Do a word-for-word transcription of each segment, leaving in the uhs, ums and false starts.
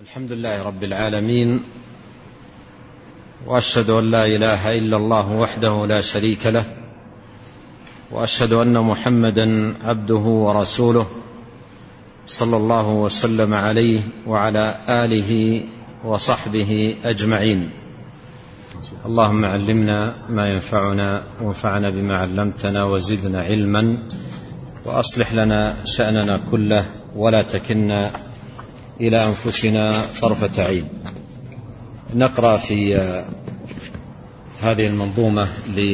الحمد لله رب العالمين، وأشهد أن لا إله إلا الله وحده لا شريك له، وأشهد أن محمدا عبده ورسوله صلى الله وسلم عليه وعلى آله وصحبه أجمعين. اللهم علمنا ما ينفعنا وانفعنا بما علمتنا وزدنا علما، وأصلح لنا شأننا كله ولا تكلنا إلى أنفسنا طرفة عين. نقرأ في هذه المنظومة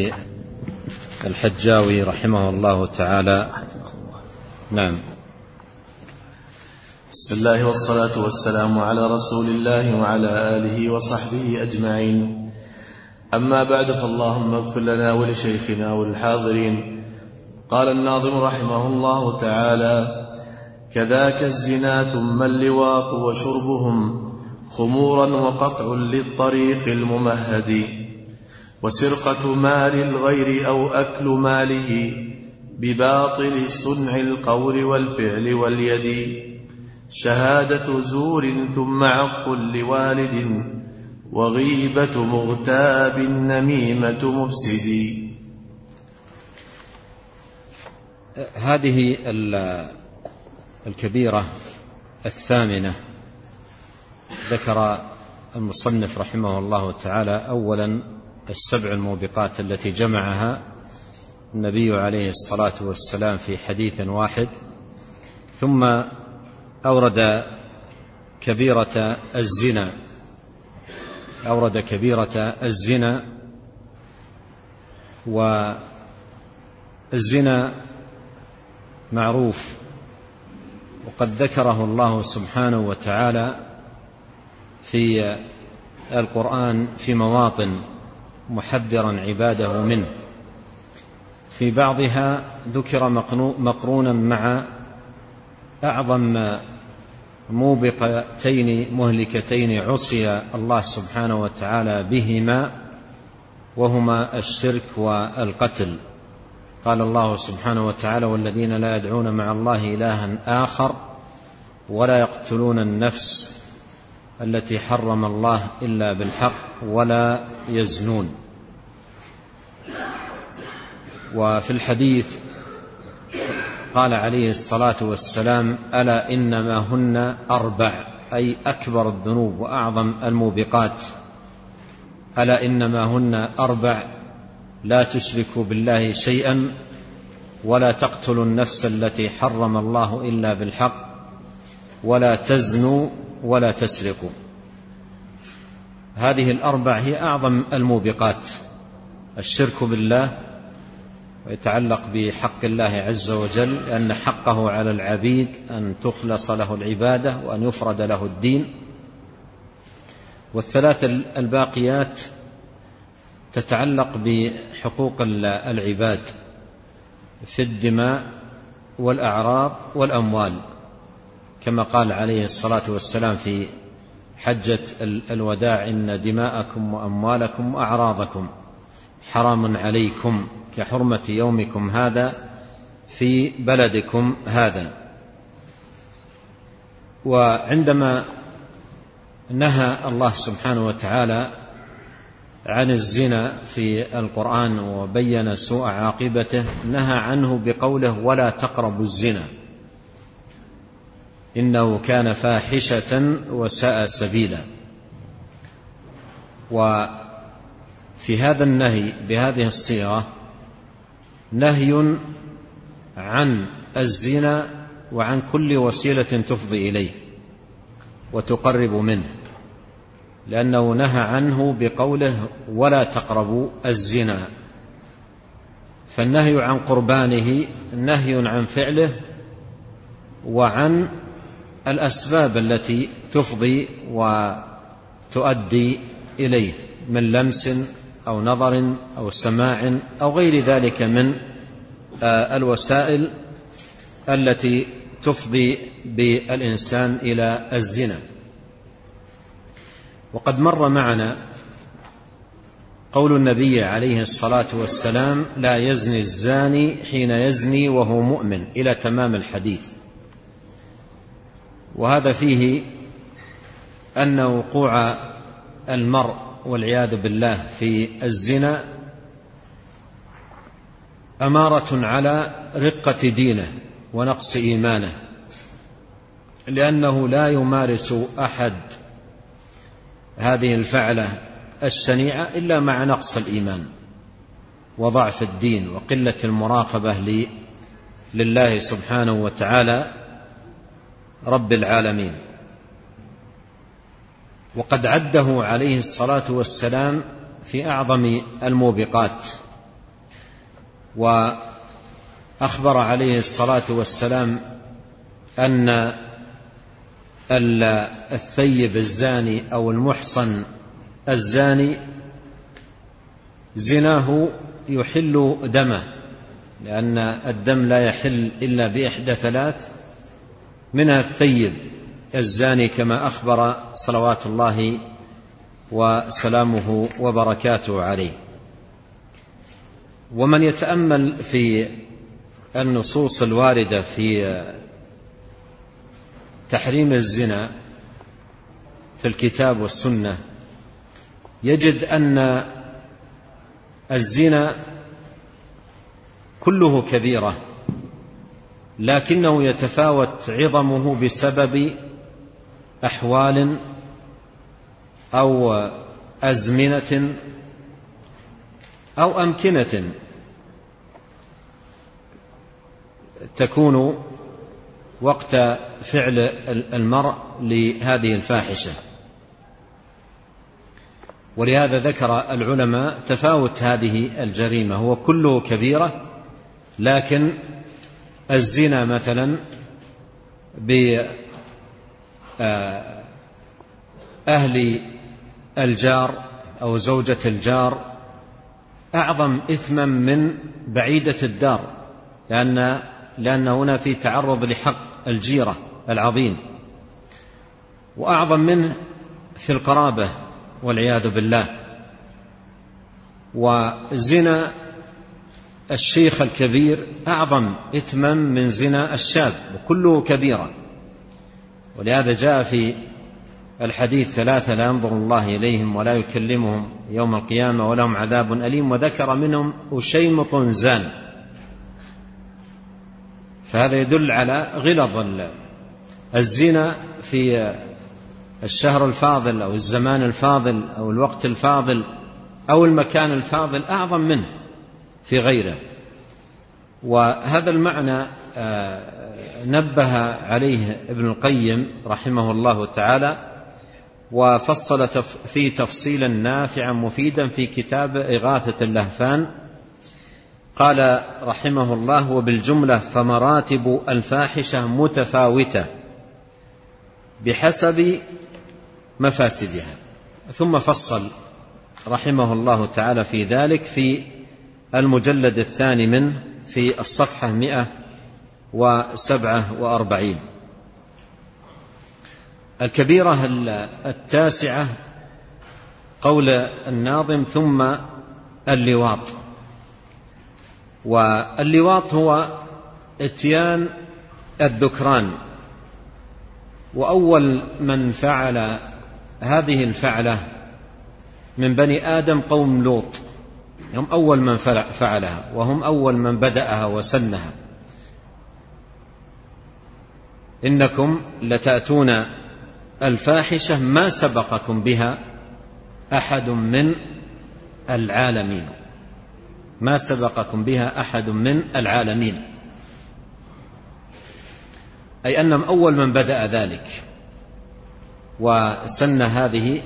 للحجاوي رحمه الله تعالى. نعم. بسم الله والصلاة والسلام على رسول الله وعلى آله وصحبه أجمعين. أما بعد، فاللهم اغفر لنا ولشيخنا والحاضرين. قال الناظم رحمه الله تعالى: كذاك الزنا ثم اللواط وشربهم خمورا وقطع للطريق الممهد، وسرقة مال الغير أو أكل ماله بباطل صنع القول والفعل واليد، شهادة زور ثم عق لوالد وغيبة مغتاب نميمة مفسد. هذه الكبيرة الثامنة ذكر المصنف رحمه الله تعالى أولا السبع الموبقات التي جمعها النبي عليه الصلاة والسلام في حديث واحد، ثم أورد كبيرة الزنا أورد كبيرة الزنا والزنا معروف، وقد ذكره الله سبحانه وتعالى في القرآن في مواطن محذرا عباده منه. في بعضها ذكر مقرونا مع أعظم موبقتين مهلكتين عصي الله سبحانه وتعالى بهما، وهما الشرك والقتل. قال الله سبحانه وتعالى: والذين لا يدعون مع الله إلها آخر ولا يقتلون النفس التي حرم الله إلا بالحق ولا يزنون. وفي الحديث قال عليه الصلاة والسلام: ألا إنما هن أربع، أي أكبر الذنوب وأعظم الموبقات. ألا إنما هن أربع: لا تشركوا بالله شيئا، ولا تقتلوا النفس التي حرم الله إلا بالحق، ولا تزنوا، ولا تسرقوا. هذه الأربع هي أعظم الموبقات: الشرك بالله، ويتعلق بحق الله عز وجل، لأن حقه على العبيد أن تخلص له العبادة وأن يفرد له الدين. والثلاث الباقيات تتعلق بحقوق العباد في الدماء والأعراض والأموال، كما قال عليه الصلاة والسلام في حجة الوداع: إن دماءكم وأموالكم وأعراضكم حرام عليكم كحرمة يومكم هذا في بلدكم هذا. وعندما نهى الله سبحانه وتعالى عن الزنا في القرآن وبين سوء عاقبته، نهى عنه بقوله: ولا تقربوا الزنا إنه كان فاحشة وساء سبيلا. وفي هذا النهي بهذه الصيغة نهي عن الزنا وعن كل وسيلة تفضي إليه وتقرب منه، لأنه نهى عنه بقوله: ولا تقربوا الزنا. فالنهي عن قربانه نهي عن فعله وعن الأسباب التي تفضي وتؤدي إليه من لمس أو نظر أو سماع أو غير ذلك من الوسائل التي تفضي بالإنسان إلى الزنا. وقد مر معنا قول النبي عليه الصلاة والسلام: لا يزني الزاني حين يزني وهو مؤمن، إلى تمام الحديث. وهذا فيه أن وقوع المرء والعياذ بالله في الزنا أمارة على رقة دينه ونقص إيمانه، لأنه لا يمارس أحد هذه الفعلة الشنيعة إلا مع نقص الإيمان وضعف الدين وقلة المراقبة لله سبحانه وتعالى رب العالمين. وقد عده عليه الصلاة والسلام في أعظم الموبقات، وأخبر عليه الصلاة والسلام أن الثيب الزاني أو المحصن الزاني زناه يحل دمه، لأن الدم لا يحل إلا بإحدى ثلاث، منها الثيب الزاني كما أخبر صلوات الله وسلامه وبركاته عليه. ومن يتأمل في النصوص الواردة في تحريم الزنا في الكتاب والسنة يجد أن الزنا كله كبيرة، لكنه يتفاوت عظمه بسبب أحوال أو أزمنة أو أمكنة تكون وقت فعل المرء لهذه الفاحشة. ولهذا ذكر العلماء تفاوت هذه الجريمة، هو كله كبيرة، لكن الزنا مثلا بأهل الجار أو زوجة الجار أعظم إثما من بعيدة الدار، لأن لأن هنا في تعرض لحق الجيرة العظيم، وأعظم منه في القرابة والعياذ بالله. وزنا الشيخ الكبير أعظم إثما من زنا الشاب، وكله كبيرة. ولهذا جاء في الحديث ثلاثة لا ينظر الله إليهم ولا يكلمهم يوم القيامة ولهم عذاب أليم، وذكر منهم أشيمط زان. فهذا يدل على غلظ الزنا في الشهر الفاضل أو الزمان الفاضل أو الوقت الفاضل أو المكان الفاضل أعظم منه في غيره. وهذا المعنى نبه عليه ابن القيم رحمه الله تعالى، وفصل في تفصيلا نافعا مفيدا في كتاب إغاثة اللهفان. قال رحمه الله: وبالجملة فمراتب الفاحشة متفاوتة بحسب مفاسدها. ثم فصل رحمه الله تعالى في ذلك في المجلد الثاني منه في الصفحة مئة وسبعة وأربعين. الكبيرة التاسعة قول الناظم: ثم اللواط. واللواط هو اتيان الذكران، وأول من فعل هذه الفعلة من بني آدم قوم لوط، هم أول من فعلها وهم أول من بدأها وسنها. إنكم لتأتون الفاحشة ما سبقكم بها أحد من العالمين، ما سبقكم بها أحد من العالمين، أي أنهم أول من بدأ ذلك وسن هذه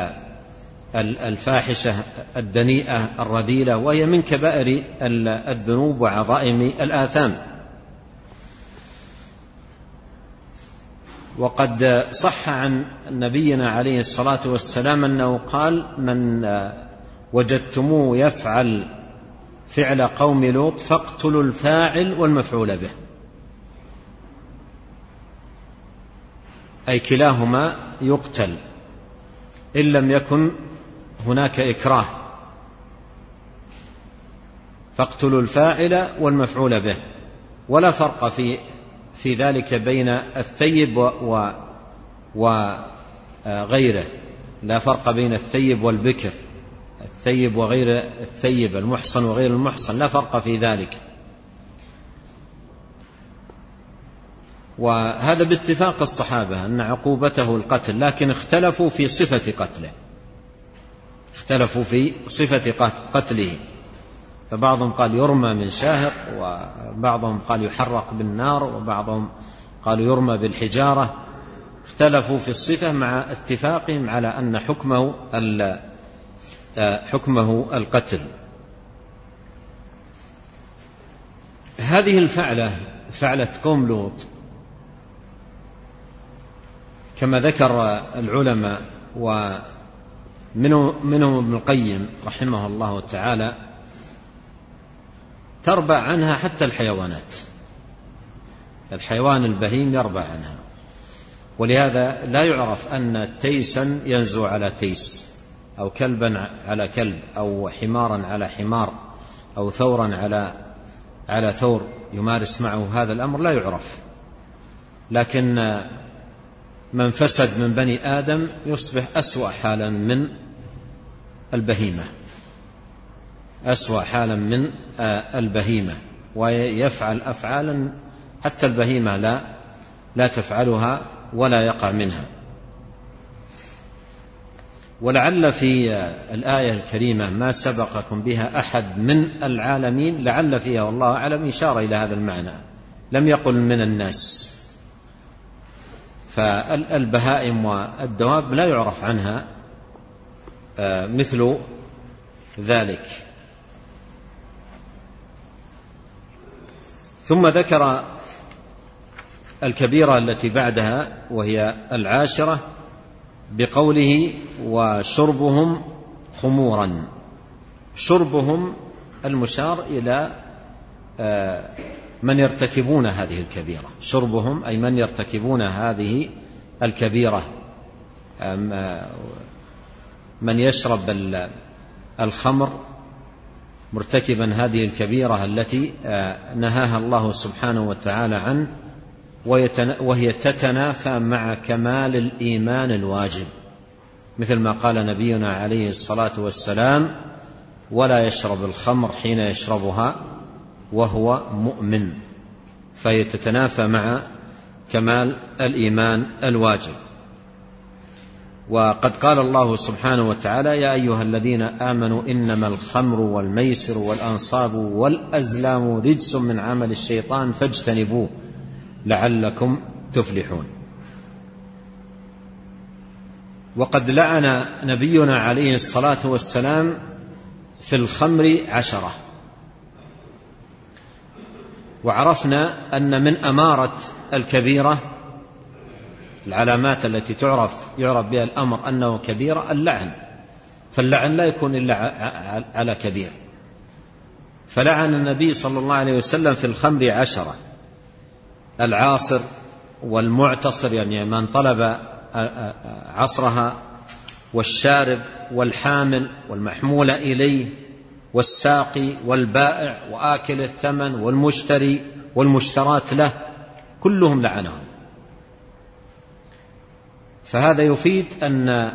الفاحشة الدنيئة الرذيلة، وهي من كبائر الذنوب وعظائم الآثام. وقد صح عن نبينا عليه الصلاة والسلام أنه قال: من وجدتموه يفعل فعل قوم لوط فاقتلوا الفاعل والمفعول به، أي كلاهما يقتل إن لم يكن هناك إكراه، فاقتلوا الفاعل والمفعول به. ولا فرق في في ذلك بين الثيب غيره، لا فرق بين الثيب والبكر، الثيب وغير الثيب، المحصن وغير المحصن، لا فرق في ذلك. وهذا باتفاق الصحابة أن عقوبته القتل، لكن اختلفوا في صفة قتله، اختلفوا في صفة قتله، فبعضهم قال يرمى من شاهق، وبعضهم قال يحرق بالنار، وبعضهم قالوا يرمى بالحجارة. اختلفوا في الصفة مع اتفاقهم على أن حكمه حكمه القتل. هذه الفعلة فعلة قوم لوط كما ذكر العلماء ومنهم ابن القيم رحمه الله تعالى، تربع عنها حتى الحيوانات، الحيوان البهيم يربع عنها، ولهذا لا يعرف أن تيسا ينزو على تيس، أو كلبا على كلب، أو حمارا على حمار، أو ثورا على على ثور يمارس معه هذا الأمر، لا يعرف. لكن من فسد من بني آدم يصبح أسوأ حالا من البهيمة، أسوأ حالا من البهيمة، ويفعل أفعالا حتى البهيمة لا لا تفعلها ولا يقع منها. ولعل في الآية الكريمة ما سبقكم بها أحد من العالمين، لعل فيها والله أعلم إشارة إلى هذا المعنى، لم يقل من الناس، فالبهائم والدواب لا يعرف عنها مثل ذلك. ثم ذكر الكبيرة التي بعدها وهي العاشرة بقوله وشربهم خمورا. شربهم المشار إلى من يرتكبون هذه الكبيرة، شربهم أي من يرتكبون هذه الكبيرة، من يشرب الخمر مرتكبا هذه الكبيرة التي نهاها الله سبحانه وتعالى عنه، وهي تتنافى مع كمال الإيمان الواجب، مثل ما قال نبينا عليه الصلاة والسلام ولا يشرب الخمر حين يشربها وهو مؤمن، فهي تتنافى مع كمال الإيمان الواجب. وقد قال الله سبحانه وتعالى يا أيها الذين آمنوا إنما الخمر والميسر والأنصاب والأزلام رجس من عمل الشيطان فاجتنبوه لعلكم تفلحون. وقد لعن نبينا عليه الصلاة والسلام في الخمر عشرة، وعرفنا أن من أمارة الكبيرة العلامات التي تعرف يعرف بها الأمر أنه كبيرة اللعن، فاللعن لا يكون إلا على كبير، فلعن النبي صلى الله عليه وسلم في الخمر عشرة: العاصر والمعتصر يعني من طلب عصرها، والشارب والحامل والمحمول إليه والساقي والبائع وآكل الثمن والمشتري والمشترات له، كلهم لعنهم. فهذا يفيد أن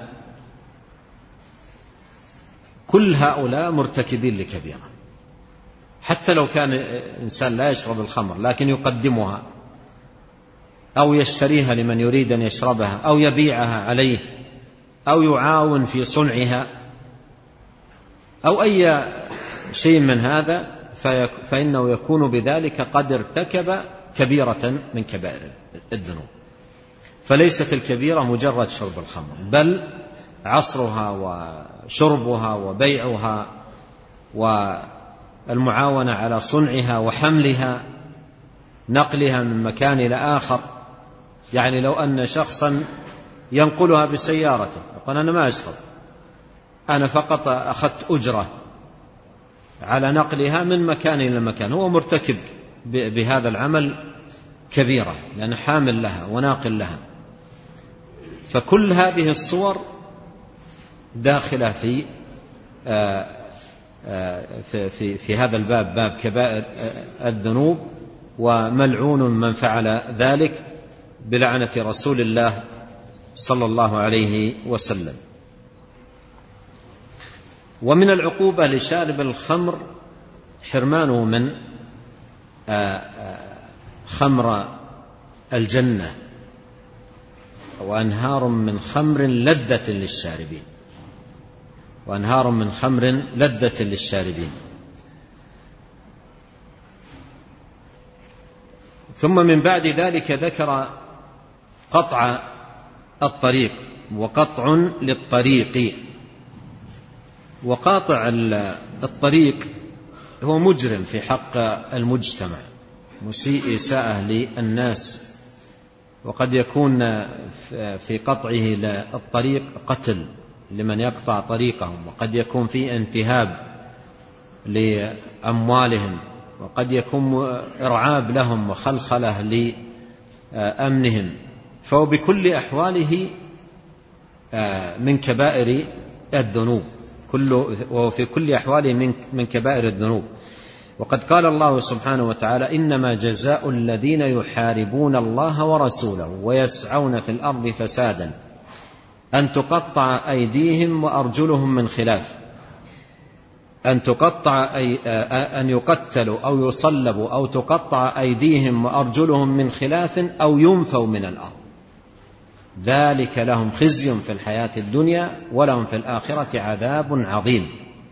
كل هؤلاء مرتكبين لكبيرة، حتى لو كان إنسان لا يشرب الخمر لكن يقدمها أو يشتريها لمن يريد أن يشربها أو يبيعها عليه أو يعاون في صنعها أو أي شيء من هذا، فإنه يكون بذلك قد ارتكب كبيرة من كبائر الذنوب. فليست الكبيرة مجرد شرب الخمر، بل عصرها وشربها وبيعها والمعاونة على صنعها وحملها، نقلها من مكان إلى آخر. يعني لو أن شخصا ينقلها بسيارته يقول أنا ما أشرب، أنا فقط أخذت أجرة على نقلها من مكان إلى مكان، هو مرتكب بهذا العمل كبيرة لأن حامل لها وناقل لها. فكل هذه الصور داخلة في في في, في هذا الباب، باب كبائر الذنوب، وملعون من فعل ذلك بلعنة رسول الله صلى الله عليه وسلم. ومن العقوبة لشارب الخمر حرمانه من خمر الجنة، وأنهار من خمر لذة للشاربين، وأنهار من خمر لذة للشاربين. ثم من بعد ذلك ذكر قطع الطريق وقطع للطريق. وقاطع الطريق هو مجرم في حق المجتمع، مسيء إساءة للناس، وقد يكون في قطعه للطريق قتل لمن يقطع طريقهم، وقد يكون في انتهاب لأموالهم، وقد يكون إرعاب لهم وخلخلة لأمنهم، فهو بكل أحواله من كبائر الذنوب، وهو في كل أحواله من كبائر الذنوب. وقد قال الله سبحانه وتعالى: إنما جزاء الذين يحاربون الله ورسوله ويسعون في الأرض فسادا أن تقطع أيديهم وأرجلهم من خلاف، أن تقطع أي أن يقتلوا أو يصلبوا أو تقطع أيديهم وأرجلهم من خلاف أو ينفوا من الأرض، ذلك لهم خزي في الحياة الدنيا ولهم في الآخرة عذاب عظيم.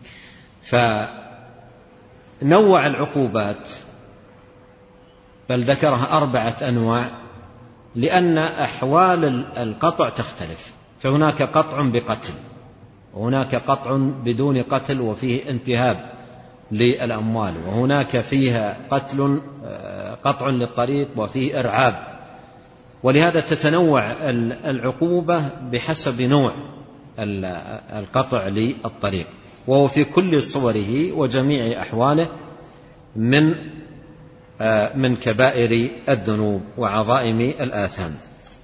فنوع العقوبات، بل ذكرها أربعة أنواع، لأن أحوال القطع تختلف، فهناك قطع بقتل، وهناك قطع بدون قتل وفيه انتهاب للأموال، وهناك فيها قتل قطع للطريق وفيه إرعاب. ولهذا تتنوع العقوبة بحسب نوع القطع للطريق، وهو في كل صوره وجميع أحواله من من كبائر الذنوب وعظائم الآثام.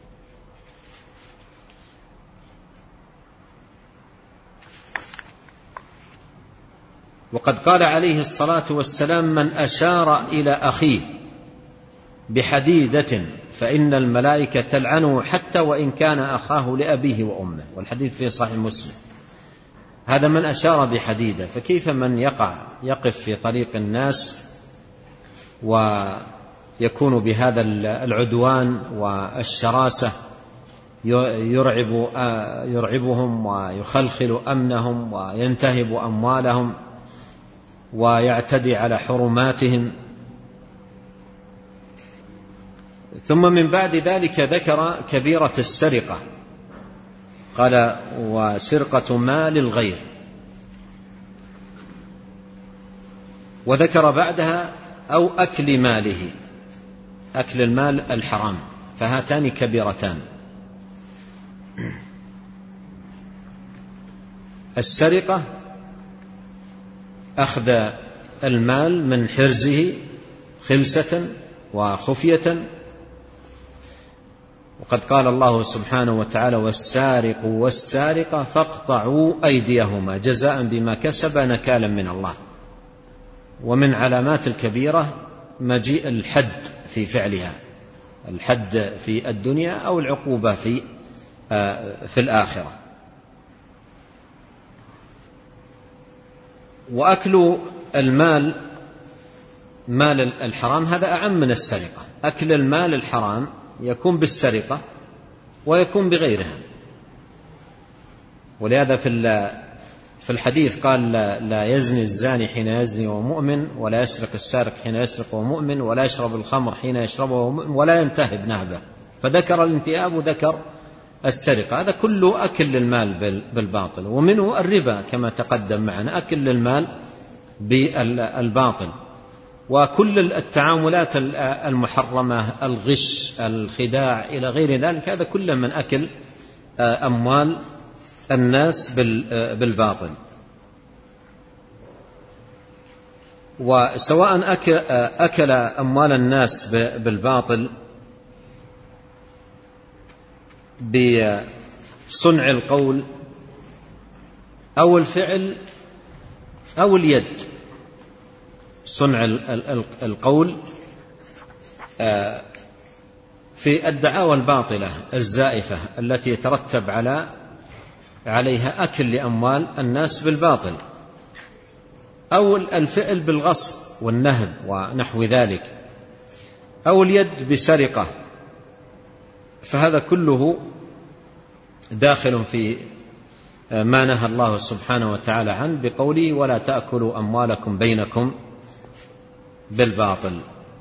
وقد قال عليه الصلاة والسلام: من أشار إلى أخيه بحديدة فإن الملائكة تلعنه حتى وإن كان أخاه لأبيه وأمه، والحديث في صحيح مسلم. هذا من أشار بحديدة، فكيف من يقع يقف في طريق الناس ويكون بهذا العدوان والشراسة يرعب يرعبهم ويخلخل أمنهم وينتهب أموالهم ويعتدي على حرماتهم. ثم من بعد ذلك ذكر كبيرة السرقة، قال: وسرقة مال الغير. وذكر بعدها: أو أكل ماله، أكل المال الحرام، فهاتان كبيرتان. السرقة أخذ المال من حرزه خلسة وخفية، وقد قال الله سبحانه وتعالى: والسارق والسارقة فاقطعوا أيديهما جزاء بما كسبا نكالا من الله. ومن علامات الكبيرة مجيء الحد في فعلها، الحد في الدنيا أو العقوبة في في الآخرة. وأكل المال مال الحرام هذا أعم من السرقة. أكل المال الحرام يكون بالسرقة ويكون بغيرها، ولهذا في في الحديث قال: لا يزني الزاني حين يزني وهو مؤمن، ولا يسرق السارق حين يسرق وهو مؤمن، ولا يشرب الخمر حين يشربه وهو مؤمن، ولا ينتهب نهبه. فذكر الانتهاب وذكر السرقة، هذا كله أكل للمال بالباطل. ومنه الربا كما تقدم معنا، أكل للمال بالباطل. وكل التعاملات المحرمة، الغش، الخداع إلى غير ذلك، هذا كله من أكل أموال الناس بالباطل. وسواء أكل أموال الناس بالباطل بصنع القول أو الفعل أو اليد. صنع القول في الدعاوى الباطلة الزائفة التي يترتب على عليها أكل لأموال الناس بالباطل، أو الفعل بالغصب والنهب ونحو ذلك، أو اليد بسرقة، فهذا كله داخل في ما نهى الله سبحانه وتعالى عنه بقوله ولا تأكلوا أموالكم بينكم بالباطل.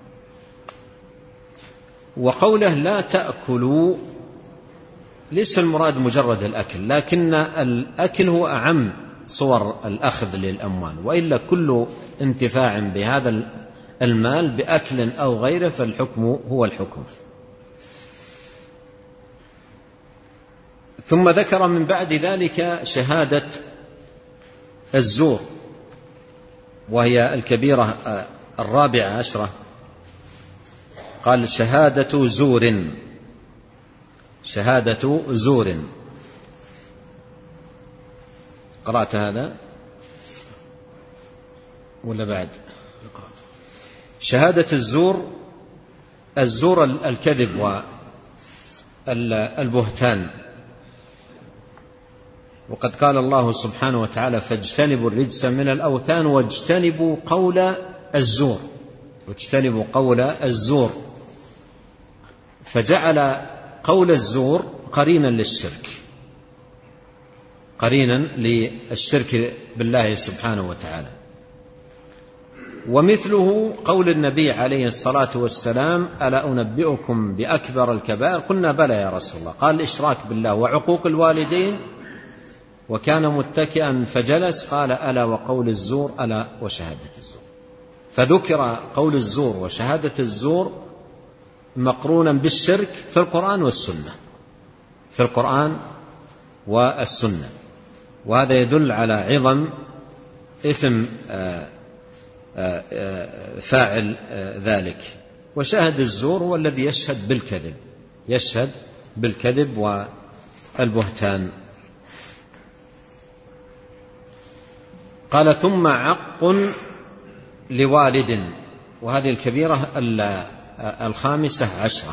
وقوله لا تأكلوا ليس المراد مجرد الأكل، لكن الأكل هو أعم صور الأخذ للأموال، وإلا كل انتفاع بهذا المال بأكل أو غيره فالحكم هو الحكم. ثم ذكر من بعد ذلك شهادة الزور، وهي الكبيرة الرابعة عشرة. قال شهادة زور، شهادة زور. قرأت هذا ولا بعد؟ شهادة الزور، الزور الكذب والبهتان. وقد قال الله سبحانه وتعالى فاجتنبوا الرجس من الأوثان واجتنبوا قول الزور، واجتنبوا قول الزور، فجعل قول الزور قرينا للشرك، قرينا للشرك بالله سبحانه وتعالى. ومثله قول النبي عليه الصلاة والسلام ألا أنبئكم بأكبر الكبائر؟ قلنا بلى يا رسول الله. قال الإشراك بالله وعقوق الوالدين، وكان متكئا فجلس قال ألا وقول الزور ألا وشهادة الزور. فذكر قول الزور وشهادة الزور مقرونا بالشرك في القرآن والسنة، في القرآن والسنة، وهذا يدل على عظم إثم فاعل ذلك. وشاهد الزور هو الذي يشهد بالكذب، يشهد بالكذب والبهتان. قال ثم عق لوالد، وهذه الكبيرة الخامسة عشرة.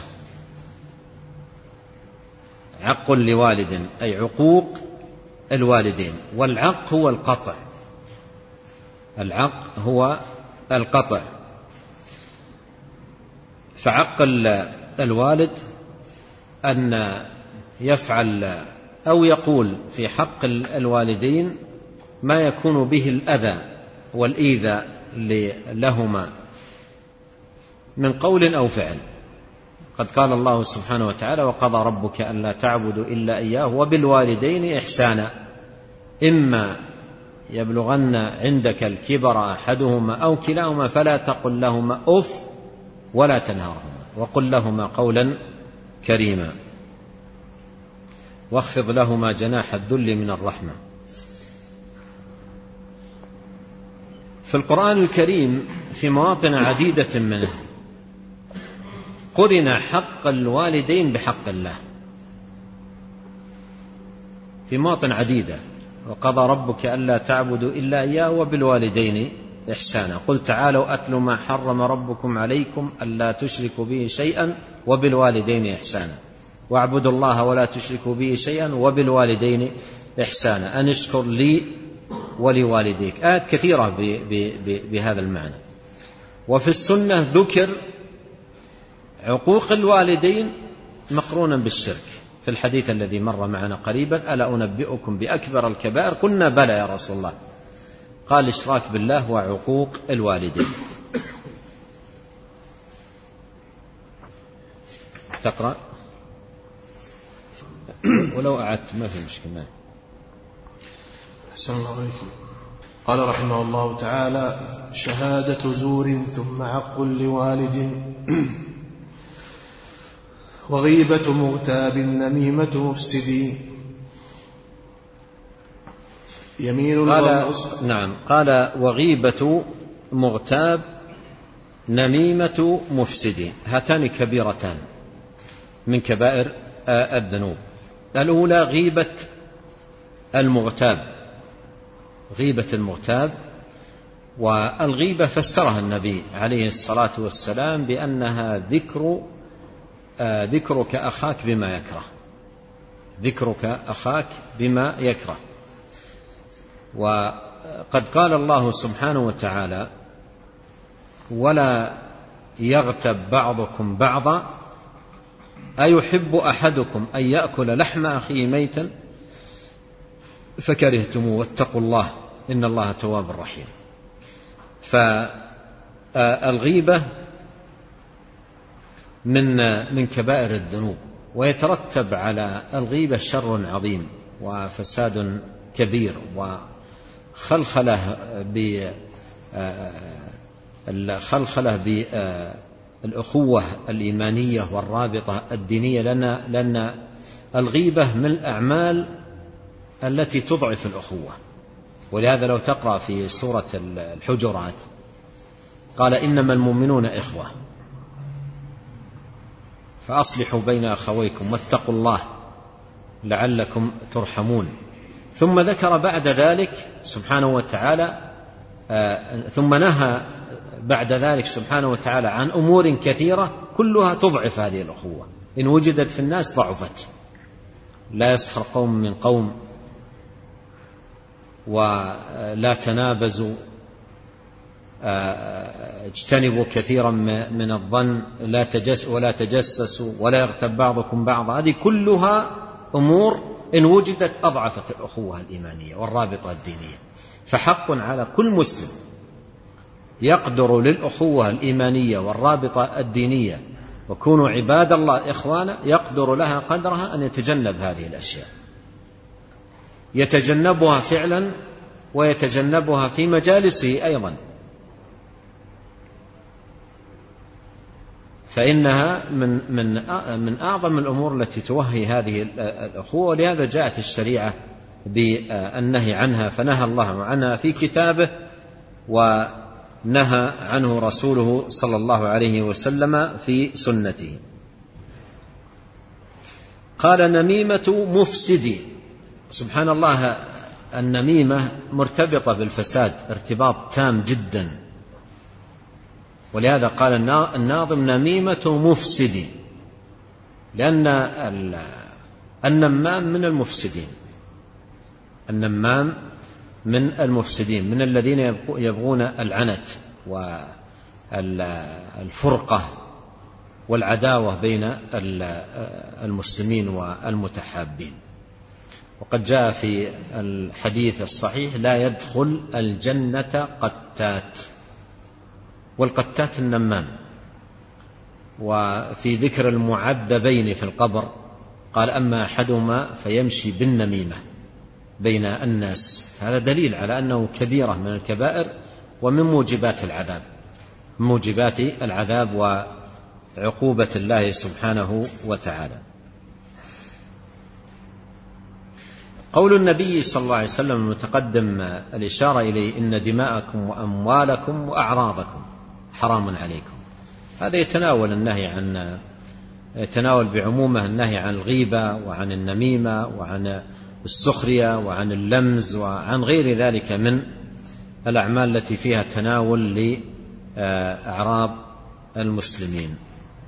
عق لوالد أي عقوق الوالدين، والعق هو القطع، العق هو القطع. فعق الوالد أن يفعل أو يقول في حق الوالدين ما يكون به الأذى والإيذاء لهما من قول أو فعل. قد قال الله سبحانه وتعالى وقضى ربك ألا تعبدوا إلا إياه وبالوالدين إحسانا إما يبلغن عندك الكبر أحدهما أو كلاهما فلا تقل لهما أف ولا تنهرهما وقل لهما قولا كريما واخفض لهما جناح الذل من الرحمة. في القرآن الكريم في مواطن عديدة منه قرن حق الوالدين بحق الله، في مواطن عديدة. وقضى ربك ألا تعبدوا إلا إياه وبالوالدين إحسانا قل تعالوا أتل ما حرم ربكم عليكم ألا تشركوا به شيئا وبالوالدين إحسانا واعبدوا الله ولا تشركوا به شيئا وبالوالدين إحسانا أن اشكر لي ولوالديك. آيات كثيرة بهذا المعنى. وفي السنة ذكر عقوق الوالدين مقرونا بالشرك في الحديث الذي مر معنا قريبا ألا أنبئكم بأكبر الكبائر؟ قلنا بلى يا رسول الله. قال إشراك بالله وعقوق الوالدين. تقرأ ولو أعدت ما في مشكلة. أحسن الله عليكم. قال رحمه الله تعالى شهادة زور ثم عق لوالد وغيبة مغتاب نميمة مفسد يمين قال نعم قال وغيبة مغتاب نميمة مفسد. هاتان كبيرتان من كبائر الذنوب. الأولى غيبة المغتاب، غيبة المغتاب. والغيبة فسرها النبي عليه الصلاة والسلام بأنها ذكر ذكرك أخاك بما يكره، ذكرك أخاك بما يكره. وقد قال الله سبحانه وتعالى: ولا يغتب بعضكم بعضا أيحب أحدكم أن يأكل لحم أخيه ميتا فكرهتموه واتقوا الله إن الله تواب رحيم. فالغيبة من من كبائر الذنوب، ويترتب على الغيبة شر عظيم وفساد كبير وخلخلة بالخلخلة بالأخوة الإيمانية والرابطة الدينية، لأن لأن الغيبة من الأعمال التي تضعف الأخوة. ولهذا لو تقرأ في سورة الحجرات قال: إنما المؤمنون إخوة فأصلحوا بين أخويكم واتقوا الله لعلكم ترحمون. ثم ذكر بعد ذلك سبحانه وتعالى آه ثم نهى بعد ذلك سبحانه وتعالى عن أمور كثيرة كلها تضعف هذه الأخوة، إن وجدت في الناس ضعفت. لا يسخر قوم من قوم، ولا تنابزوا، اجتنبوا كثيرا من الظن، لا تجس ولا تجسسوا، ولا يغتب بعضكم بعضا. هذه كلها أمور إن وجدت أضعفت الأخوة الإيمانية والرابطة الدينية. فحق على كل مسلم يقدر للأخوة الإيمانية والرابطة الدينية، وكونوا عباد الله إخوانا، يقدر لها قدرها أن يتجنب هذه الأشياء، يتجنبها فعلا ويتجنبها في مجالسه أيضا، فإنها من من من أعظم الأمور التي توهي هذه الأخوة. ولهذا جاءت الشريعة بالنهي عنها، فنهى الله عنها في كتابه ونهى عنه رسوله صلى الله عليه وسلم في سنته. قال: نميمة مفسدي. سبحان الله، النميمة مرتبطة بالفساد ارتباط تام جدا، ولهذا قال الناظم: نميمة مفسدي، لأن النمام من المفسدين، النمام من المفسدين، من الذين يبغون العنت والفرقة والعداوة بين المسلمين والمتحابين. وقد جاء في الحديث الصحيح: لا يدخل الجنة قتات، والقتات النمام. وفي ذكر المعذبين في القبر قال: أما أحدهما فيمشي بالنميمة بين الناس. هذا دليل على أنه كبيرة من الكبائر ومن موجبات العذاب، من موجبات العذاب وعقوبة الله سبحانه وتعالى. قول النبي صلى الله عليه وسلم المتقدم الإشارة إليه: إن دماءكم وأموالكم وأعراضكم حرام عليكم. هذا يتناول النهي عن يتناول بعمومه النهي عن الغيبة وعن النميمة وعن السخرية وعن اللمز وعن غير ذلك من الأعمال التي فيها تناول لأعراض المسلمين.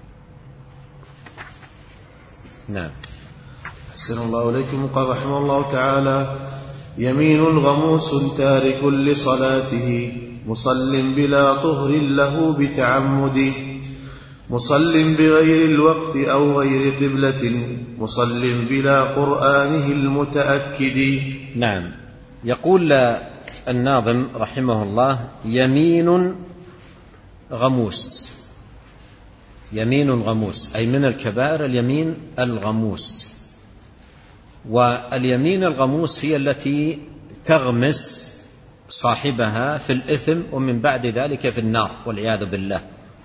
نعم. أحسن الله إليكم. قال رحمه الله تعالى: يمين غموس تارك لصلاته مصل بلا طهر له بتعمد، مصل بغير الوقت أو غير قبلة، مصل بلا قرآنه المتأكد. نعم. يقول الناظم رحمه الله: يمين غموس. يمين غموس أي من الكبائر اليمين الغموس. واليمين الغموس هي التي تغمس صاحبها في الإثم ومن بعد ذلك في النار والعياذ بالله.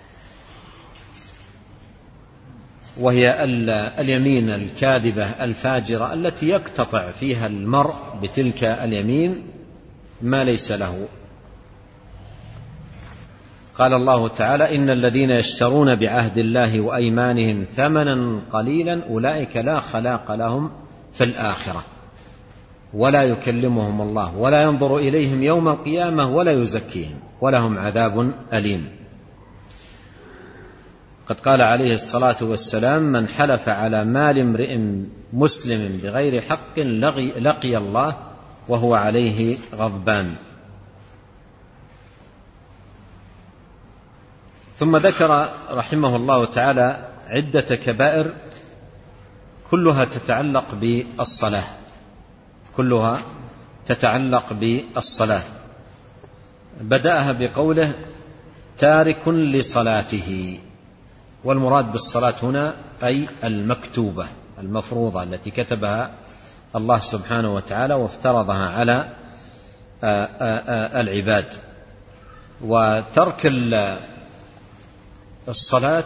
وهي اليمين الكاذبة الفاجرة التي يقتطع فيها المرء بتلك اليمين ما ليس له. قال الله تعالى: إن الذين يشترون بعهد الله وأيمانهم ثمنا قليلا أولئك لا خلاق لهم في الآخرة ولا يكلمهم الله ولا ينظر إليهم يوم القيامة ولا يزكيهم ولهم عذاب أليم. قد قال عليه الصلاة والسلام: من حلف على مال امرئ مسلم بغير حق لقي الله وهو عليه غضبان. ثم ذكر رحمه الله تعالى عدة كبائر كلها تتعلق بالصلاة كلها تتعلق بالصلاة بدأها بقوله: تارك لصلاته. والمراد بالصلاة هنا أي المكتوبة المفروضة التي كتبها الله سبحانه وتعالى وافترضها على العباد. وترك الصلاة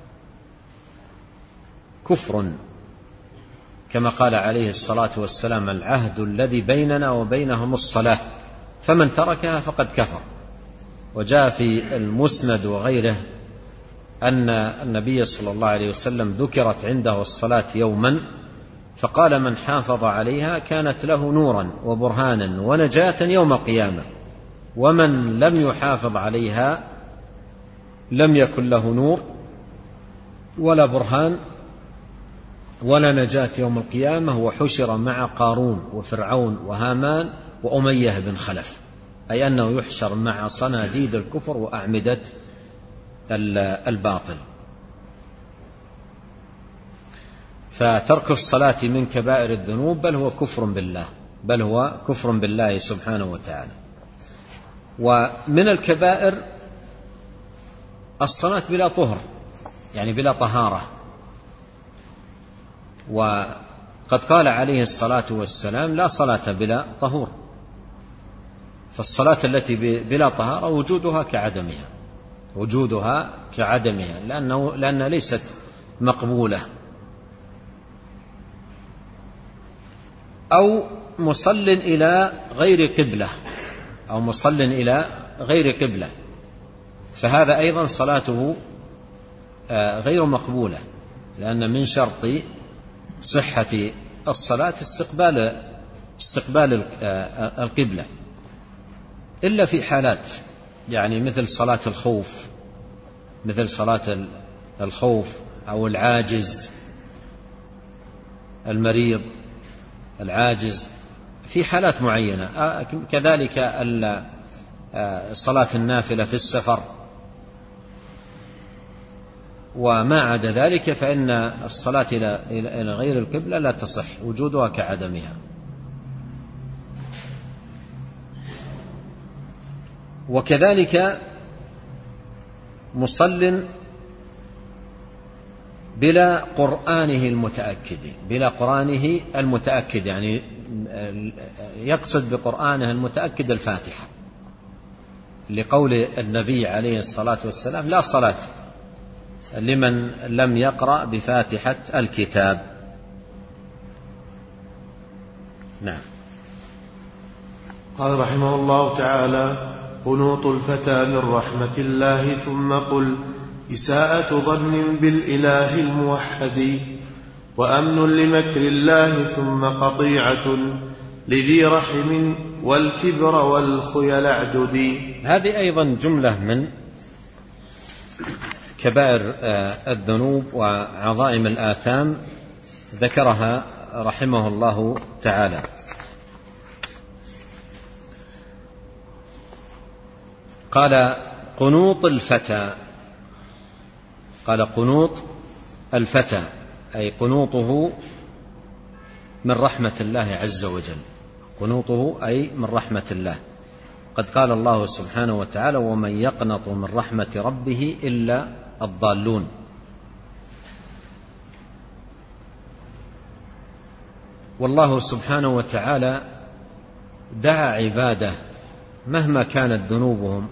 كفر، كما قال عليه الصلاة والسلام: العهد الذي بيننا وبينهم الصلاة فمن تركها فقد كفر. وجاء في المسند وغيره أن النبي صلى الله عليه وسلم ذكرت عنده الصلاة يوما فقال: من حافظ عليها كانت له نورا وبرهانا ونجاة يوم القيامة، ومن لم يحافظ عليها لم يكن له نور ولا برهان ولا نجاة يوم القيامة، وحشر مع قارون وفرعون وهامان وأمية بن خلف، أي أنه يحشر مع صناديد الكفر وأعمدة الباطل. فترك الصلاة من كبائر الذنوب، بل هو كفر بالله بل هو كفر بالله سبحانه وتعالى. ومن الكبائر الصلاة بلا طهر، يعني بلا طهارة. وقد قال عليه الصلاة والسلام: لا صلاة بلا طهور. فالصلاة التي بلا طهارة وجودها كعدمها وجودها كعدمها لأنه لأن ليست مقبولة. أو مصل إلى غير قبلة أو مصل إلى غير قبلة فهذا أيضا صلاته غير مقبولة، لأن من شرط صحة الصلاة استقبال استقبال القبلة، إلا في حالات، يعني مثل صلاة الخوف مثل صلاة الخوف أو العاجز المريض العاجز في حالات معينة. كذلك صلاة النافلة في السفر. وما عدا ذلك فإن الصلاة إلى غير القبلة لا تصح، وجودها كعدمها. وكذلك مصل بلا قرآنه المتأكد بلا قرآنه المتأكد يعني يقصد بقرآنه المتأكد الفاتحة، لقول النبي عليه الصلاة والسلام: لا صلاة لمن لم يقرأ بفاتحة الكتاب. نعم. قال رحمه الله تعالى: قنوط الفتى من رحمة الله. ثم قل: إساءة ظن بالإله الموحد، وأمن لمكر الله، ثم قطيعة لذي رحم، والكبر والخيل اعددي. هذه أيضا جملة من كبائر الذنوب وعظائم الآثام ذكرها رحمه الله تعالى. قال: قنوط الفتى قال قنوط الفتى أي قنوطه من رحمة الله عز وجل قنوطه أي من رحمة الله. قد قال الله سبحانه وتعالى: ومن يقنط من رحمة ربه إلا الضالون. والله سبحانه وتعالى دعا عباده مهما كانت ذنوبهم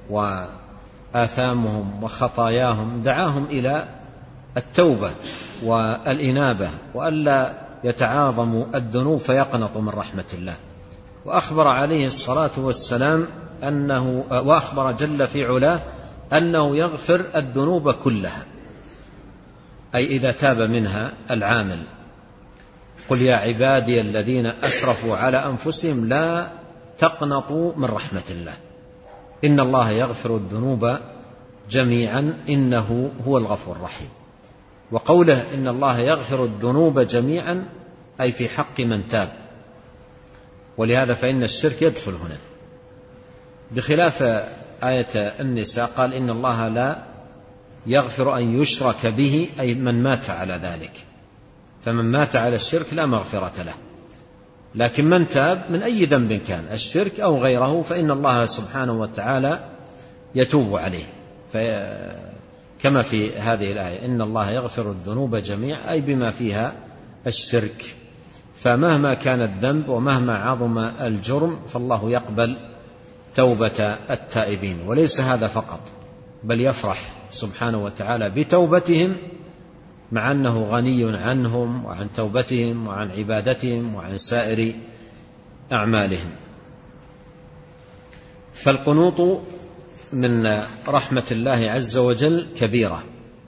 وآثامهم وخطاياهم، دعاهم إلى التوبة والإنابة، وألا يتعاظموا الذنوب فيقنطوا من رحمة الله. وأخبر عليه الصلاة والسلام أنه وأخبر جل في علاه أنه يغفر الذنوب كلها، أي إذا تاب منها العامل. قل يا عبادي الذين أسرفوا على أنفسهم لا تقنطوا من رحمة الله إن الله يغفر الذنوب جميعا إنه هو الغفور الرحيم. وقوله إن الله يغفر الذنوب جميعا أي في حق من تاب، ولهذا فإن الشرك يدخل هنا، بخلاف آية النساء قال إن الله لا يغفر أن يشرك به، أي من مات على ذلك، فمن مات على الشرك لا مغفرة له. لكن من تاب من أي ذنب كان، الشرك أو غيره، فإن الله سبحانه وتعالى يتوب عليه، كما في هذه الآية إن الله يغفر الذنوب جميعا، أي بما فيها الشرك. فمهما كان الذنب ومهما عظم الجرم فالله يقبل توبة التائبين. وليس هذا فقط، بل يفرح سبحانه وتعالى بتوبتهم، مع أنه غني عنهم وعن توبتهم وعن عبادتهم وعن سائر أعمالهم. فالقنوط من رحمة الله عز وجل كبيرة،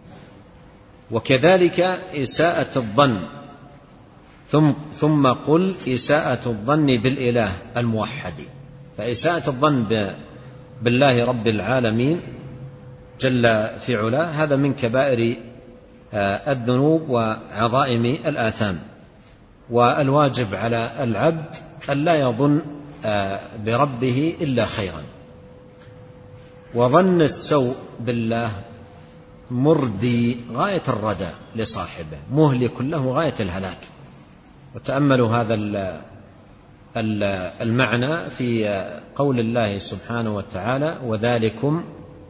وكذلك إساءة الظن، ثم, ثم قل إساءة الظن بالإله الموحد. فإساءة الظن بالله رب العالمين جل في علاه هذا من كبائر الذنوب وعظائم الآثام، والواجب على العبد أن لا يظن بربه إلا خيرا. وظن السوء بالله مردي غاية الردى لصاحبه، مهلك له غاية الهلاك. وتأملوا هذا المعنى في قول الله سبحانه وتعالى وذلكم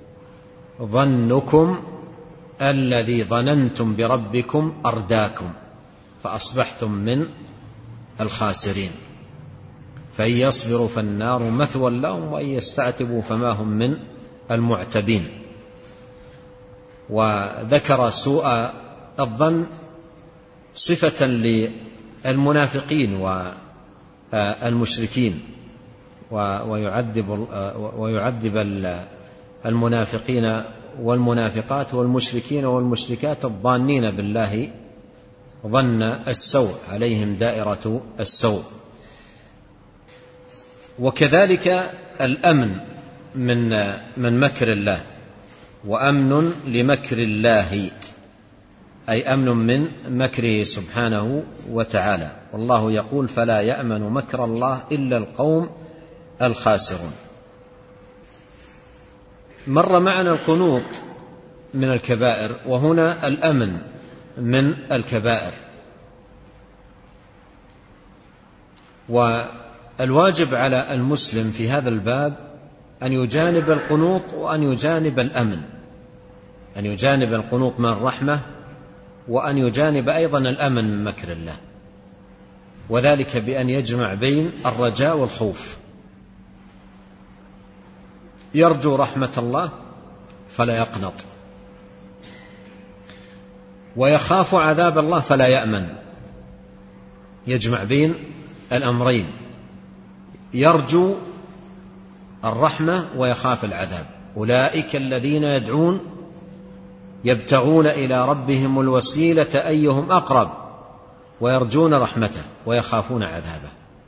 ظنكم الذي ظننتم بربكم أرداكم فأصبحتم من الخاسرين، فإن يصبروا فالنار مثوى لهم وإن يستعتبوا فما هم من المعتبين. وذكر سوء الظن صفة للمنافقين والمشركين، ويعذب ويعذب المنافقين والمنافقات والمشركين والمشركات الظانين بالله ظن السوء، عليهم دائرة السوء. وكذلك الأمن من من مكر الله، وأمن لمكر الله أي أمن من مكره سبحانه وتعالى. والله يقول فلا يأمن مكر الله إلا القوم الخاسرون. مر معنا القنوط من الكبائر، وهنا الأمن من الكبائر. والواجب على المسلم في هذا الباب أن يجانب القنوط وأن يجانب الأمن، أن يجانب القنوط من الرحمة وأن يجانب أيضا الأمن من مكر الله، وذلك بأن يجمع بين الرجاء والخوف. يرجو رحمة الله فلا يقنط، ويخاف عذاب الله فلا يأمن، يجمع بين الأمرين، يرجو الرحمة ويخاف العذاب. أولئك الذين يدعون يبتغون إلى ربهم الوسيلة أيهم أقرب ويرجون رحمته ويخافون عذابه.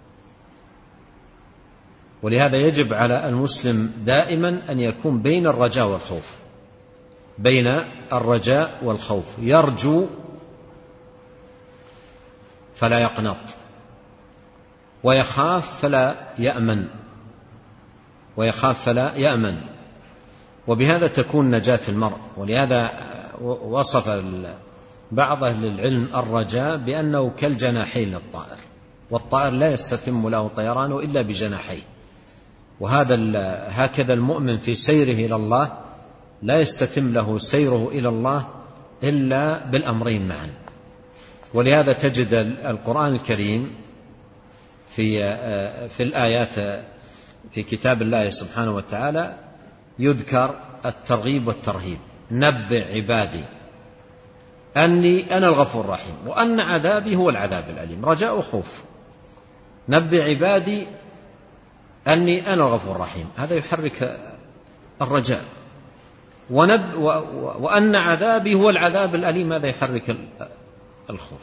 ولهذا يجب على المسلم دائما أن يكون بين الرجاء والخوف، بين الرجاء والخوف، يرجو فلا يقنط، ويخاف فلا يأمن، ويخاف فلا يأمن، وبهذا تكون نجاة المرء. ولهذا وصف بعض أهل العلم الرجاء بأنه كالجناحين للطائر، والطائر لا يستتم له طيرانه إلا بجناحيه. وهذا هكذا المؤمن في سيره إلى الله لا يستتم له سيره إلى الله إلا بالأمرين معا. ولهذا تجد القرآن الكريم في في الآيات في كتاب الله سبحانه وتعالى يذكر الترغيب والترهيب. نبئ عبادي أني أنا الغفور الرحيم وأن عذابي هو العذاب الأليم، رجاء وخوف. نبئ عبادي أني أنا الغفور الرحيم، هذا يحرك الرجاء. ونب وأن عذابي هو العذاب الأليم، هذا يحرك الخوف.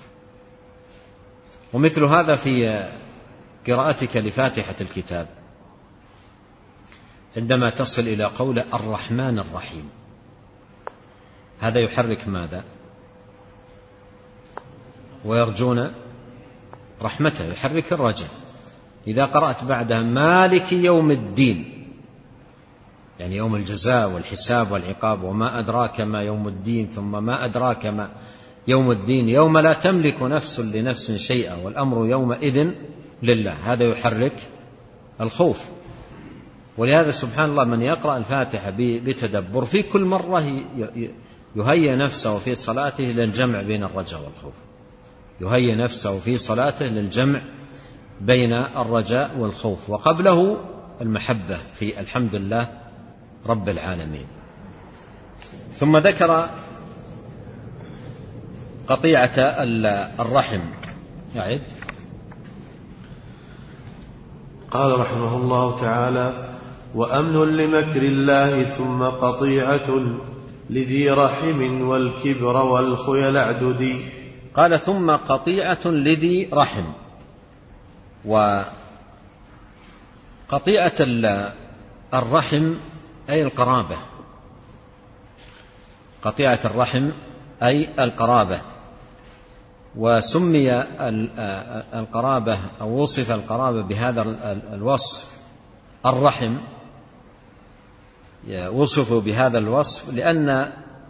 ومثل هذا في قراءتك لفاتحة الكتاب عندما تصل إلى قول الرحمن الرحيم، هذا يحرك ماذا؟ ويرجون رحمته، يحرك الرجاء. إذا قرأت بعدها مالك يوم الدين، يعني يوم الجزاء والحساب والعقاب، وما أدراك ما يوم الدين، ثم ما أدراك ما يوم الدين، يوم لا تملك نفس لنفس شيئا والأمر يومئذ لله، هذا يحرك الخوف. ولهذا سبحان الله من يقرأ الفاتحة بتدبر في كل مرة يهيئ نفسه في صلاته للجمع بين الرجاء والخوف، يهيئ نفسه في صلاته للجمع بين الرجاء والخوف، وقبله المحبة في الحمد لله رب العالمين. ثم ذكر قطيعة الرحم. يعد. قال رحمه الله تعالى: وأمن لمكر الله ثم قطيعة لذي رحم والكبر والخيل اعددي. قال ثم قطيعة لذي رحم. وقطيعة الرحم أي القرابة، قطيعة الرحم أي القرابة. وسمي القرابة أو وصف القرابة بهذا الوصف الرحم، وصفوا بهذا الوصف لأن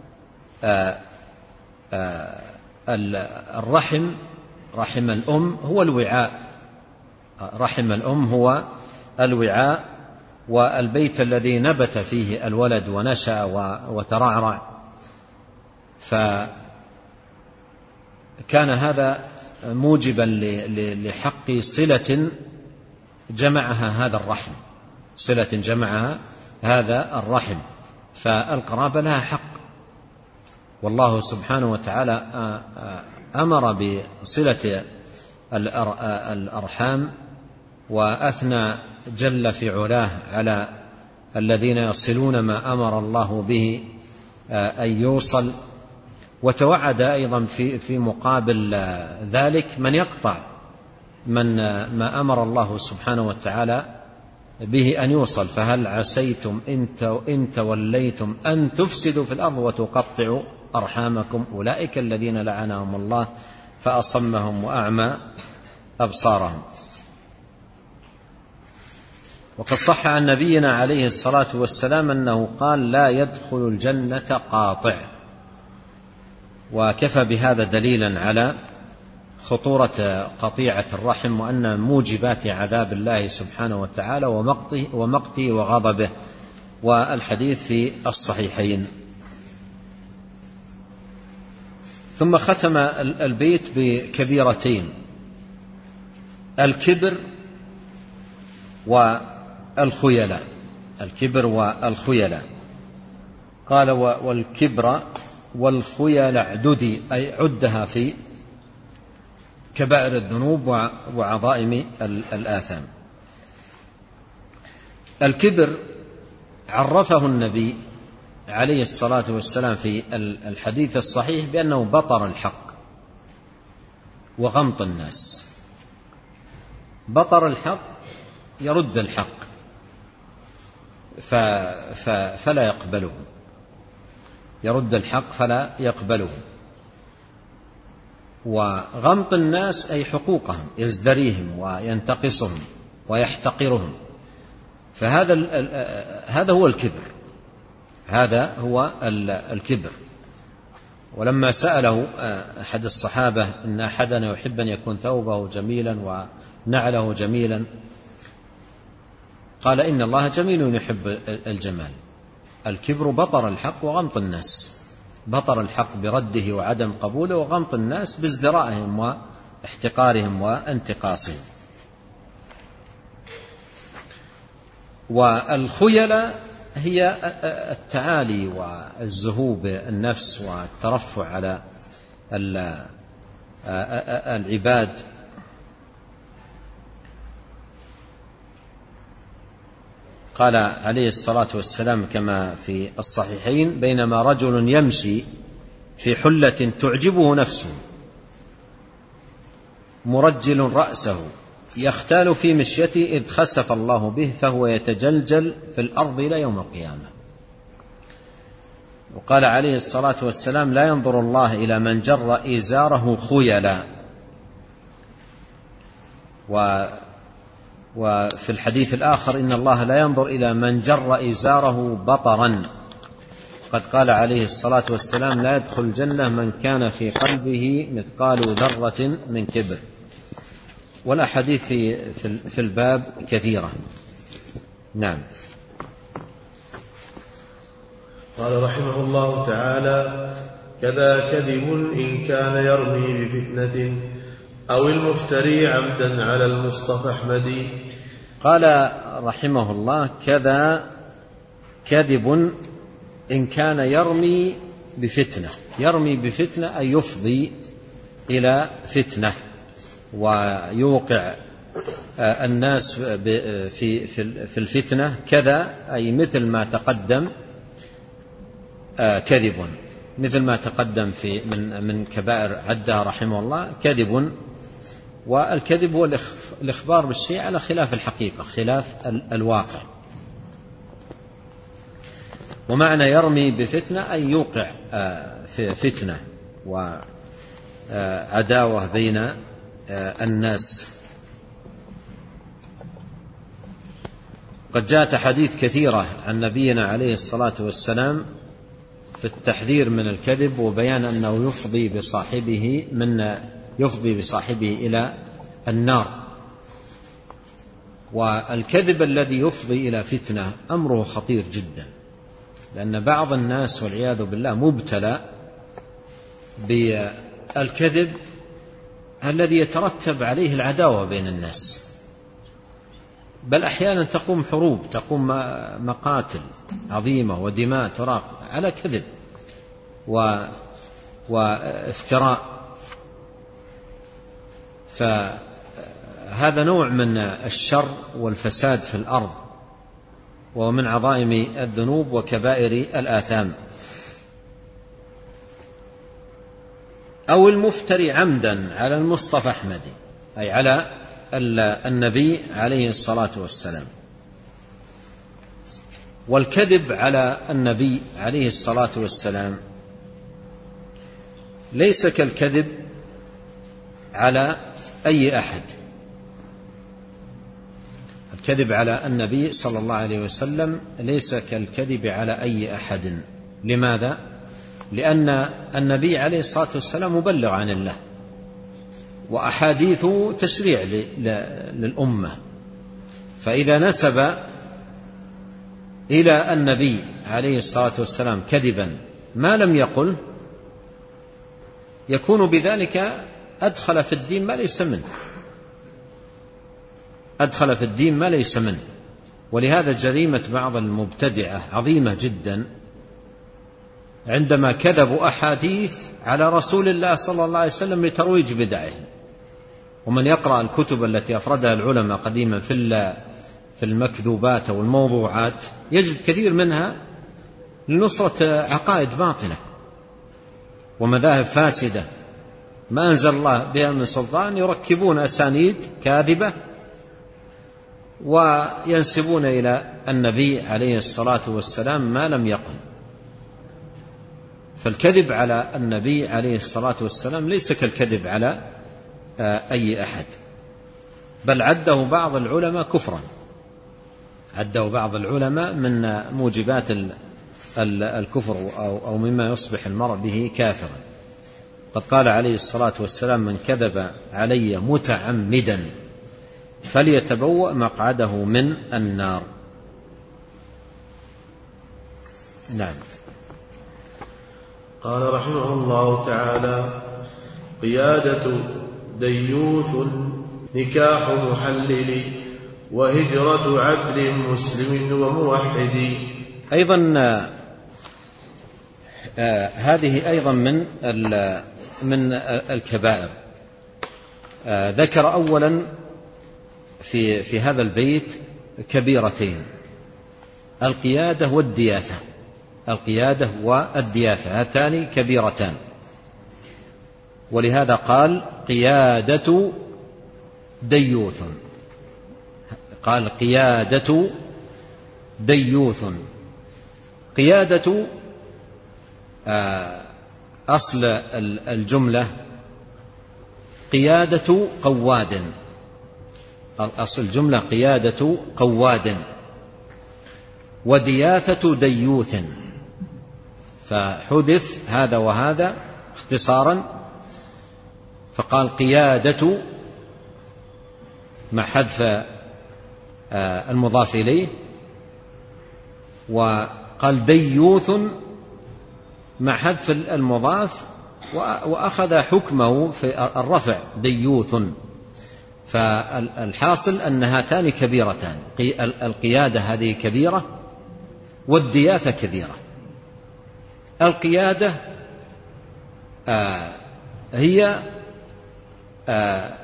الرحم، رحم الأم هو الوعاء، رحم الأم هو الوعاء، والبيت الذي نبت فيه الولد ونشأ وترعرع، فكان هذا موجبا لحق صلة جمعها هذا الرحم، صلة جمعها هذا الرحم، فالقرابة لها حق. والله سبحانه وتعالى أمر بصلة الأرحام، وأثنى جل في علاه على الذين يصلون ما أمر الله به أن يوصل، وتوعد أيضا في في مقابل ذلك من يقطع من ما أمر الله سبحانه وتعالى به أن يوصل. فهل عسيتم إن توليتم أن تفسدوا في الأرض وتقطعوا أرحامكم أولئك الذين لعنهم الله فأصمهم وأعمى أبصارهم. وقد صح عن نبينا عليه الصلاة والسلام أنه قال: لا يدخل الجنة قاطع. وكفى بهذا دليلا على خطورة قطيعة الرحم، وأن موجبات عذاب الله سبحانه وتعالى ومقته, ومقته وغضبه، والحديث في الصحيحين. ثم ختم البيت بكبيرتين: الكبر والخيلة، الكبر والخيلة. قال: والكبر والخيل اعددي، أي عدها في كبائر الذنوب وعظائم الآثام. الكبر عرفه النبي عليه الصلاة والسلام في الحديث الصحيح بأنه بطر الحق وغمط الناس. بطر الحق يرد الحق فلا يقبله، يرد الحق فلا يقبله. وغمط الناس أي حقوقهم، يزدريهم وينتقصهم ويحتقرهم. فهذا هذا هو الكبر، هذا هو الكبر. ولما سأله أحد الصحابة: إن أحدنا يحب أن يكون ثوبه جميلا ونعله جميلا، قال: إن الله جميل يحب الجمال. الكبر بطر الحق وغمط الناس، بطر الحق برده وعدم قبوله، وغمط الناس بازدرائهم واحتقارهم وانتقاصهم. والخيلة هي التعالي والزهو بالنفس والترفع على العباد. قال عليه الصلاة والسلام كما في الصحيحين: بينما رجل يمشي في حلة تعجبه نفسه مرجل رأسه يختال في مشيته إذ خسف الله به فهو يتجلجل في الأرض إلى يوم القيامة. وقال عليه الصلاة والسلام: لا ينظر الله إلى من جر إزاره خيلا. و وفي الحديث الآخر: إن الله لا ينظر إلى من جر إزاره بطرا. قد قال عليه الصلاة والسلام: لا يدخل الجنة من كان في قلبه مثقال ذرة من كبر. والأحاديث في, في الباب كثيرة. نعم. قال رحمه الله تعالى: كذا كذب إن كان يرمي بفتنة أو المفتري عمدا على المصطفى أحمد. قال رحمه الله: كذا كذب إن كان يرمي بفتنة. يرمي بفتنة أي يفضي إلى فتنة ويوقع الناس في في الفتنة. كذا أي مثل ما تقدم كذب، مثل ما تقدم في من من كبائر عدها رحمه الله كذب. والكذب هو الإخبار بالشيء على خلاف الحقيقة، خلاف الواقع. ومعنى يرمي بفتنة أي يوقع في فتنة وعداوة بين الناس. قد جاءت حديث كثيرة عن نبينا عليه الصلاة والسلام في التحذير من الكذب وبيان أنه يفضي بصاحبه من يفضي بصاحبه إلى النار. والكذب الذي يفضي إلى فتنة أمره خطير جدا، لأن بعض الناس والعياذ بالله مبتلى بالكذب الذي يترتب عليه العداوة بين الناس، بل أحيانا تقوم حروب، تقوم مقاتل عظيمة ودماء تراق على كذب وافتراء. فهذا نوع من الشر والفساد في الأرض، ومن عظائم الذنوب وكبائر الآثام. أو المفتري عمدا على المصطفى أحمد، أي على النبي عليه الصلاة والسلام. والكذب على النبي عليه الصلاة والسلام ليس كالكذب على أي أحد. الكذب على النبي صلى الله عليه وسلم ليس كالكذب على أي أحد. لماذا؟ لأن النبي عليه الصلاة والسلام مبلغ عن الله، وأحاديثه تشريع للأمة. فإذا نسب إلى النبي عليه الصلاة والسلام كذبا ما لم يقل، يكون بذلك أدخل في الدين ما ليس منه، أدخل في الدين ما ليس منه. ولهذا جريمة بعض المبتدعة عظيمة جدا عندما كذبوا أحاديث على رسول الله صلى الله عليه وسلم لترويج بدعهم. ومن يقرأ الكتب التي أفردها العلماء قديما في المكذوبات والموضوعات يجد كثير منها لنصرة عقائد باطلة ومذاهب فاسدة ما أنزل الله بها من سلطان، يركبون أسانيد كاذبة وينسبون إلى النبي عليه الصلاة والسلام ما لم يقل. فالكذب على النبي عليه الصلاة والسلام ليس كالكذب على أي أحد، بل عده بعض العلماء كفرا، عده بعض العلماء من موجبات الكفر أو مما يصبح المرء به كافرا. قد قال عليه الصلاة والسلام: من كذب علي متعمدا فليتبوأ مقعده من النار. نعم. قال رحمه الله تعالى: قيادة ديوث نكاح محلل وهجرة عدل مسلم وموحد. أيضا آه هذه أيضا من من الكبائر. آه ذكر أولا في في هذا البيت كبيرتين: القيادة والدياثة. القيادة والدياثة هاتان كبيرتان، ولهذا قال قيادة ديوث، قال قيادة ديوث. قيادة أصل الجملة قيادة قواد، أصل الجملة قيادة قواد، ودياثة ديوث، فحذف هذا وهذا اختصارا، فقال قيادة مع حذف المضاف إليه، وقال ديوث مع حذف المضاف، وأخذ حكمه في الرفع ديوث. فالحاصل أن هاتان كبيرتان، القيادة هذه كبيرة والدياثة كبيرة. القيادة آه هي آه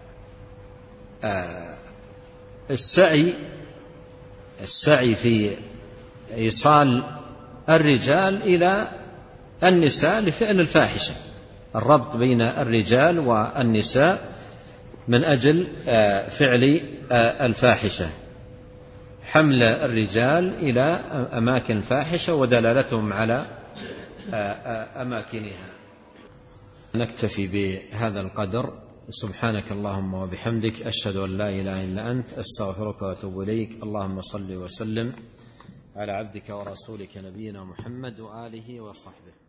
آه السعي السعي في إيصال الرجال إلى النساء لفعل الفاحشة، الربط بين الرجال والنساء من أجل فعل الفاحشة، حمل الرجال إلى أماكن الفاحشة ودلالتهم على أماكنها. نكتفي بهذا القدر. سبحانك اللهم وبحمدك، أشهد أن لا إله إلا أنت، أستغفرك وأتوب إليك. اللهم صل وسلم على عبدك ورسولك نبينا محمد وآله وصحبه.